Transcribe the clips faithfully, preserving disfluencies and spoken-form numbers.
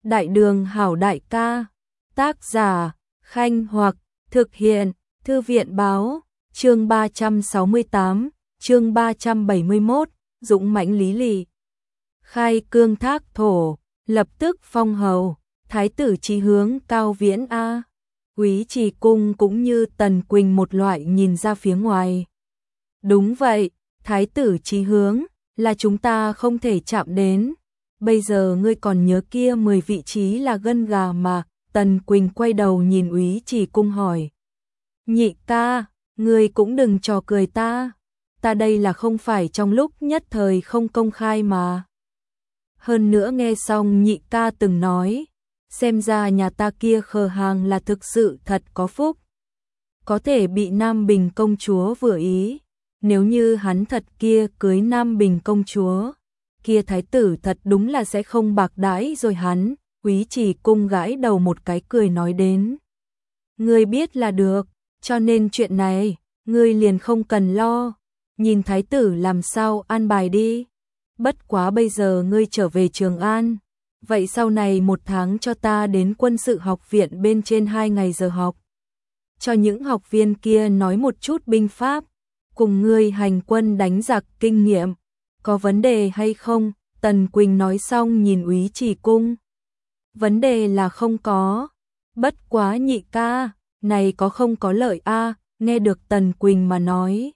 Đại đường hảo đại ca. Tác giả, Khanh Hoặc, thực hiện, Thư viện Báo, chương ba trăm sáu mươi tám, chương ba trăm bảy mươi mốt, dũng mãnh lý lì. Khai cương thác thổ, lập tức phong hầu, thái tử chí hướng cao viễn a. Úy Trì Cung cũng như Tần Quỳnh một loại nhìn ra phía ngoài. Đúng vậy, thái tử chí hướng, là chúng ta không thể chạm đến. Bây giờ ngươi còn nhớ kia mười vị trí là gân gà mà. Tần Quỳnh quay đầu nhìn Úy Trì Cung hỏi. Nhị ca, ngươi cũng đừng trò cười ta. Ta đây là không phải trong lúc nhất thời không công khai mà. Hơn nữa nghe xong nhị ca từng nói, xem ra nhà ta kia khờ hàng là thực sự thật có phúc. Có thể bị Nam Bình công chúa vừa ý. Nếu như hắn thật kia cưới Nam Bình công chúa, kia thái tử thật đúng là sẽ không bạc đãi rồi hắn. Úy Trì Cung gãi đầu một cái cười nói đến. Ngươi biết là được, cho nên chuyện này, ngươi liền không cần lo. Nhìn thái tử làm sao an bài đi. Bất quá bây giờ ngươi trở về Trường An. Vậy sau này một tháng cho ta đến quân sự học viện bên trên hai ngày giờ học. Cho những học viên kia nói một chút binh pháp. Cùng ngươi hành quân đánh giặc kinh nghiệm. Có vấn đề hay không? Tần Quỳnh nói xong nhìn Úy Trì Cung. Vấn đề là không có. Bất quá nhị ca, này có không có lợi a? Nghe được Tần Quỳnh mà nói.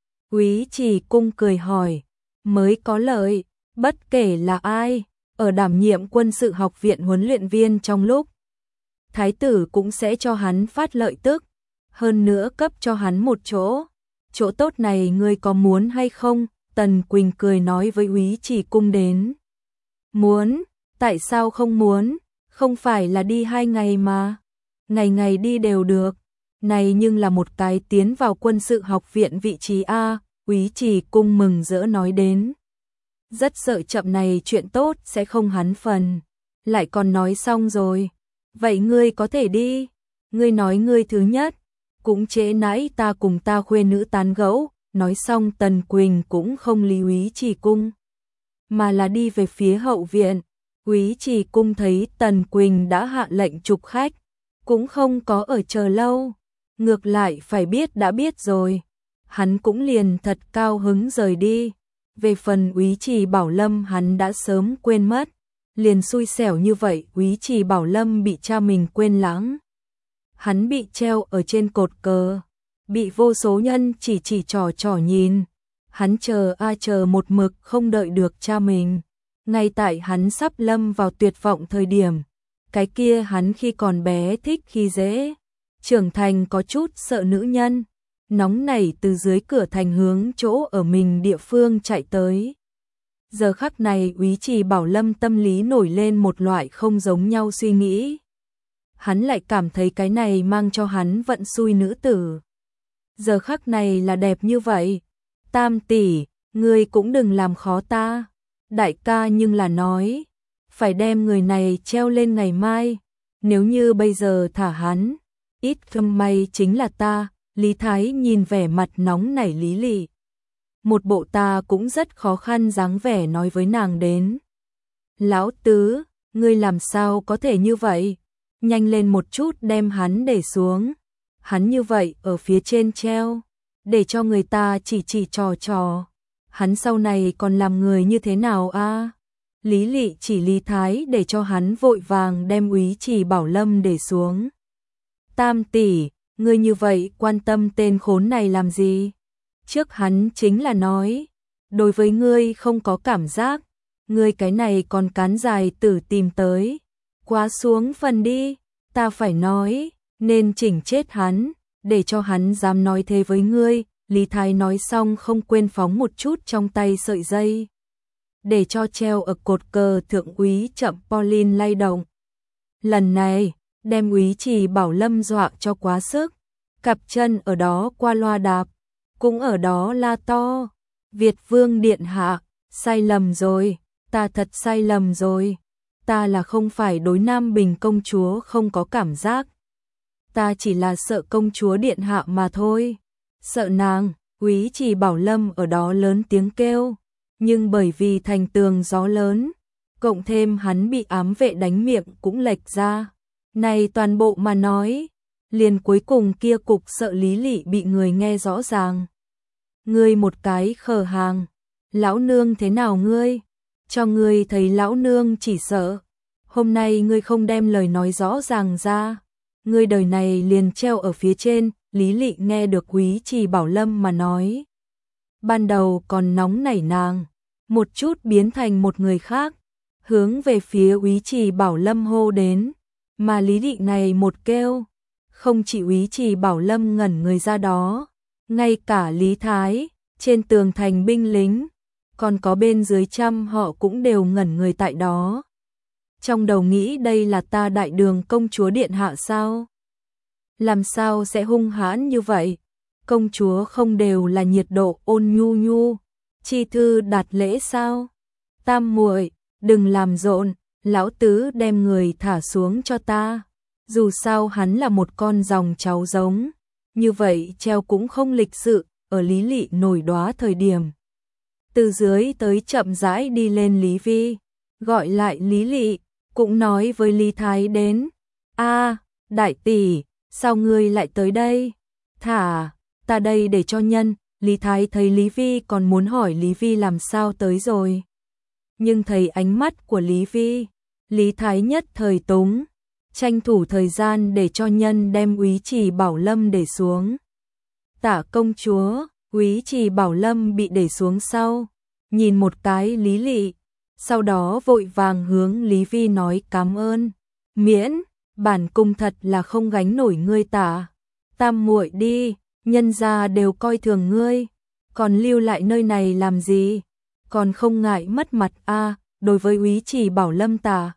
Úy Trì Cung cười hỏi, mới có lợi, bất kể là ai, ở đảm nhiệm quân sự học viện huấn luyện viên trong lúc. Thái tử cũng sẽ cho hắn phát lợi tức, hơn nữa cấp cho hắn một chỗ. Chỗ tốt này ngươi có muốn hay không? Tần Quỳnh cười nói với Úy Trì Cung đến. Muốn, tại sao không muốn? Không phải là đi hai ngày mà. Ngày ngày đi đều được. Này nhưng là một cái tiến vào quân sự học viện vị trí A. Úy Trì Cung mừng rỡ nói đến. Rất sợ chậm này chuyện tốt sẽ không hắn phần. Lại còn nói xong rồi. Vậy ngươi có thể đi. Ngươi nói ngươi thứ nhất. Cũng trễ nãy ta cùng ta khuê nữ tán gẫu. Nói xong Tần Quỳnh cũng không lý Úy Trì Cung. Mà là đi về phía hậu viện. Úy Trì Cung thấy Tần Quỳnh đã hạ lệnh trục khách. Cũng không có ở chờ lâu. Ngược lại phải biết đã biết rồi. Hắn cũng liền thật cao hứng rời đi. Về phần Úy Trì Bảo Lâm hắn đã sớm quên mất. Liền xui xẻo như vậy Úy Trì Bảo Lâm bị cha mình quên lãng. Hắn bị treo ở trên cột cờ. Bị vô số nhân chỉ chỉ trò trò nhìn. Hắn chờ a chờ một mực không đợi được cha mình. Ngay tại hắn sắp lâm vào tuyệt vọng thời điểm. Cái kia hắn khi còn bé thích khi dễ. Trưởng thành có chút sợ nữ nhân. Nóng nảy từ dưới cửa thành hướng chỗ ở mình địa phương chạy tới. Giờ khắc này Úy Trì Bảo Lâm tâm lý nổi lên một loại không giống nhau suy nghĩ. Hắn lại cảm thấy cái này mang cho hắn vận xui nữ tử. Giờ khắc này là đẹp như vậy. Tam tỷ, ngươi cũng đừng làm khó ta. Đại ca nhưng là nói, phải đem người này treo lên ngày mai. Nếu như bây giờ thả hắn, ít không may chính là ta. Lý Thái nhìn vẻ mặt nóng nảy Lý Lị. Một bộ ta cũng rất khó khăn dáng vẻ nói với nàng đến. Lão tứ, ngươi làm sao có thể như vậy? Nhanh lên một chút đem hắn để xuống. Hắn như vậy ở phía trên treo, để cho người ta chỉ chỉ trò trò. Hắn sau này còn làm người như thế nào a? Lý Lị chỉ Lý Thái để cho hắn vội vàng đem Úy Trì Bảo Lâm để xuống. Tam tỷ, ngươi như vậy quan tâm tên khốn này làm gì? Trước hắn chính là nói, đối với ngươi không có cảm giác, ngươi cái này còn cán dài tử tìm tới. Quá xuống phần đi, ta phải nói, nên chỉnh chết hắn, để cho hắn dám nói thế với ngươi. Lý Thái nói xong không quên phóng một chút trong tay sợi dây. Để cho treo ở cột cờ thượng úy chậm Pauline lay động. Lần này, đem Úy Trì Bảo Lâm dọa cho quá sức. Cặp chân ở đó qua loa đạp, cũng ở đó la to. Việt Vương điện hạ, sai lầm rồi, ta thật sai lầm rồi. Ta là không phải đối Nam Bình công chúa không có cảm giác. Ta chỉ là sợ công chúa điện hạ mà thôi. Sợ nàng, Úy Trì Bảo Lâm ở đó lớn tiếng kêu. Nhưng bởi vì thành tường gió lớn, cộng thêm hắn bị ám vệ đánh miệng cũng lệch ra. Này toàn bộ mà nói, liền cuối cùng kia cục sợ Lý Lị bị người nghe rõ ràng. Ngươi một cái khờ hàng, lão nương thế nào ngươi? Cho ngươi thấy lão nương chỉ sợ. Hôm nay ngươi không đem lời nói rõ ràng ra, ngươi đời này liền treo ở phía trên. Lý Lị nghe được Úy Trì Bảo Lâm mà nói. Ban đầu còn nóng nảy nàng, một chút biến thành một người khác, hướng về phía Úy Trì Bảo Lâm hô đến, mà Lý Lị này một kêu, không chỉ Úy Trì Bảo Lâm ngẩn người ra đó, ngay cả Lý Thái, trên tường thành binh lính, còn có bên dưới trăm họ cũng đều ngẩn người tại đó. Trong đầu nghĩ đây là ta Đại Đường công chúa điện hạ sao? Làm sao sẽ hung hãn như vậy? Công chúa không đều là nhiệt độ ôn nhu nhu, chi thư đạt lễ sao? Tam muội, đừng làm rộn, lão tứ đem người thả xuống cho ta. Dù sao hắn là một con dòng cháu giống, như vậy treo cũng không lịch sự. Ở Lý Lị nổi đoá thời điểm, từ dưới tới chậm rãi đi lên Lý Vi, gọi lại Lý Lị, cũng nói với Lý Thái đến. A, đại tỷ, sao ngươi lại tới đây? Thả, ta đây để cho nhân. Lý Thái thấy Lý Vi còn muốn hỏi Lý Vi làm sao tới rồi. Nhưng thấy ánh mắt của Lý Vi, Lý Thái nhất thời túng, tranh thủ thời gian để cho nhân đem Úy Trì Bảo Lâm để xuống. Tả công chúa, Úy Trì Bảo Lâm bị để xuống sau, nhìn một cái Lý Lị, sau đó vội vàng hướng Lý Vi nói cảm ơn. Miễn, bản cung thật là không gánh nổi ngươi tả. Tam muội đi, nhân gia đều coi thường ngươi, còn lưu lại nơi này làm gì? Còn không ngại mất mặt a? À, đối với Úy Trì Bảo Lâm tả,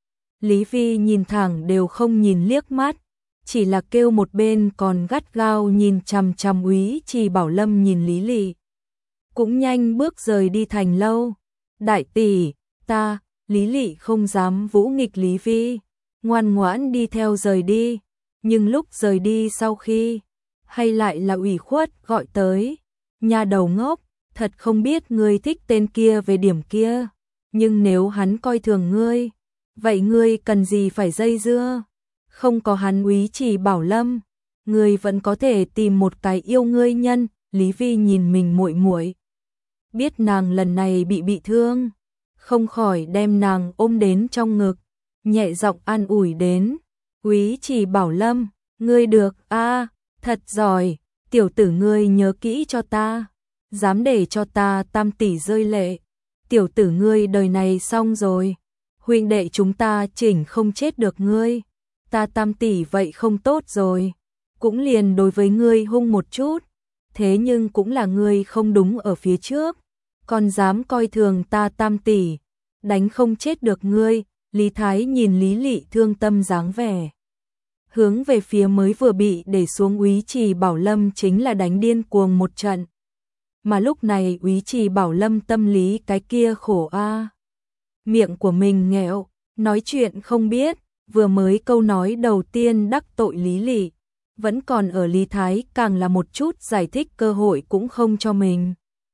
Lý Vi nhìn thẳng đều không nhìn liếc mắt, chỉ là kêu một bên còn gắt gao nhìn chằm chằm Úy Trì Bảo Lâm nhìn Lý Lị. Cũng nhanh bước rời đi thành lâu. Đại tỷ, ta, Lý Lị không dám vũ nghịch Lý Vi, ngoan ngoãn đi theo rời đi, nhưng lúc rời đi sau khi, hay lại là ủy khuất gọi tới. Nhà đầu ngốc, thật không biết ngươi thích tên kia về điểm kia, nhưng nếu hắn coi thường ngươi, vậy ngươi cần gì phải dây dưa? Không có hắn Úy Trì Bảo Lâm, ngươi vẫn có thể tìm một cái yêu ngươi nhân. Lý Vi nhìn mình muội muội, biết nàng lần này bị bị thương, không khỏi đem nàng ôm đến trong ngực, nhẹ giọng an ủi đến. Úy Trì Bảo Lâm, ngươi được a, à, thật giỏi, tiểu tử ngươi nhớ kỹ cho ta, dám để cho ta tam tỷ rơi lệ, tiểu tử ngươi đời này xong rồi, huynh đệ chúng ta chỉnh không chết được ngươi, ta tam tỷ vậy không tốt rồi, cũng liền đối với ngươi hung một chút, thế nhưng cũng là ngươi không đúng ở phía trước, còn dám coi thường ta tam tỷ, đánh không chết được ngươi. Lý Thái nhìn Lý Lị thương tâm dáng vẻ, hướng về phía mới vừa bị để xuống Úy Trì Bảo Lâm chính là đánh điên cuồng một trận. Mà lúc này Úy Trì Bảo Lâm tâm lý cái kia khổ a, à. Miệng của mình nghẹo, nói chuyện không biết, vừa mới câu nói đầu tiên đắc tội Lý Lị, vẫn còn ở Lý Thái càng là một chút giải thích cơ hội cũng không cho mình.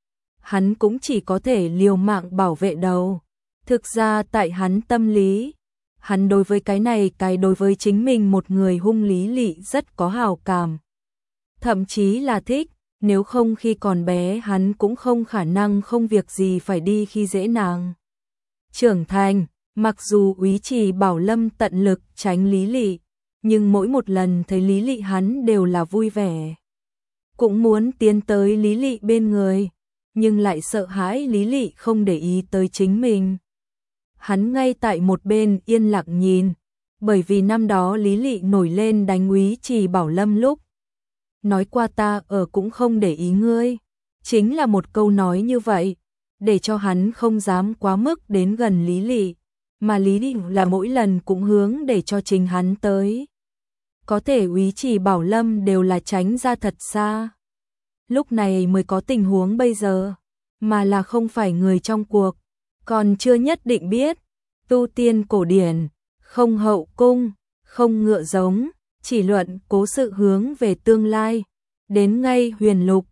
Hắn cũng chỉ có thể liều mạng bảo vệ đầu. Thực ra tại hắn tâm lý, hắn đối với cái này cái đối với chính mình một người hung Lý Lị rất có hảo cảm. Thậm chí là thích, nếu không khi còn bé hắn cũng không khả năng không việc gì phải đi khi dễ nàng. Trưởng thành, mặc dù Úy Trì Bảo Lâm tận lực tránh Lý Lị, nhưng mỗi một lần thấy Lý Lị hắn đều là vui vẻ. Cũng muốn tiến tới Lý Lị bên người, nhưng lại sợ hãi Lý Lị không để ý tới chính mình. Hắn ngay tại một bên yên lặng nhìn, bởi vì năm đó Lý Lị nổi lên đánh Úy Trì Bảo Lâm lúc nói qua ta ở cũng không để ý ngươi, chính là một câu nói như vậy, để cho hắn không dám quá mức đến gần Lý Lị, mà Lý Lị là mỗi lần cũng hướng để cho chính hắn tới. Có thể Úy Trì Bảo Lâm đều là tránh ra thật xa. Lúc này mới có tình huống bây giờ, mà là không phải người trong cuộc, còn chưa nhất định biết. Tu tiên cổ điển, không hậu cung, không ngựa giống, chỉ luận cố sự hướng về tương lai. Đến ngay huyền lục,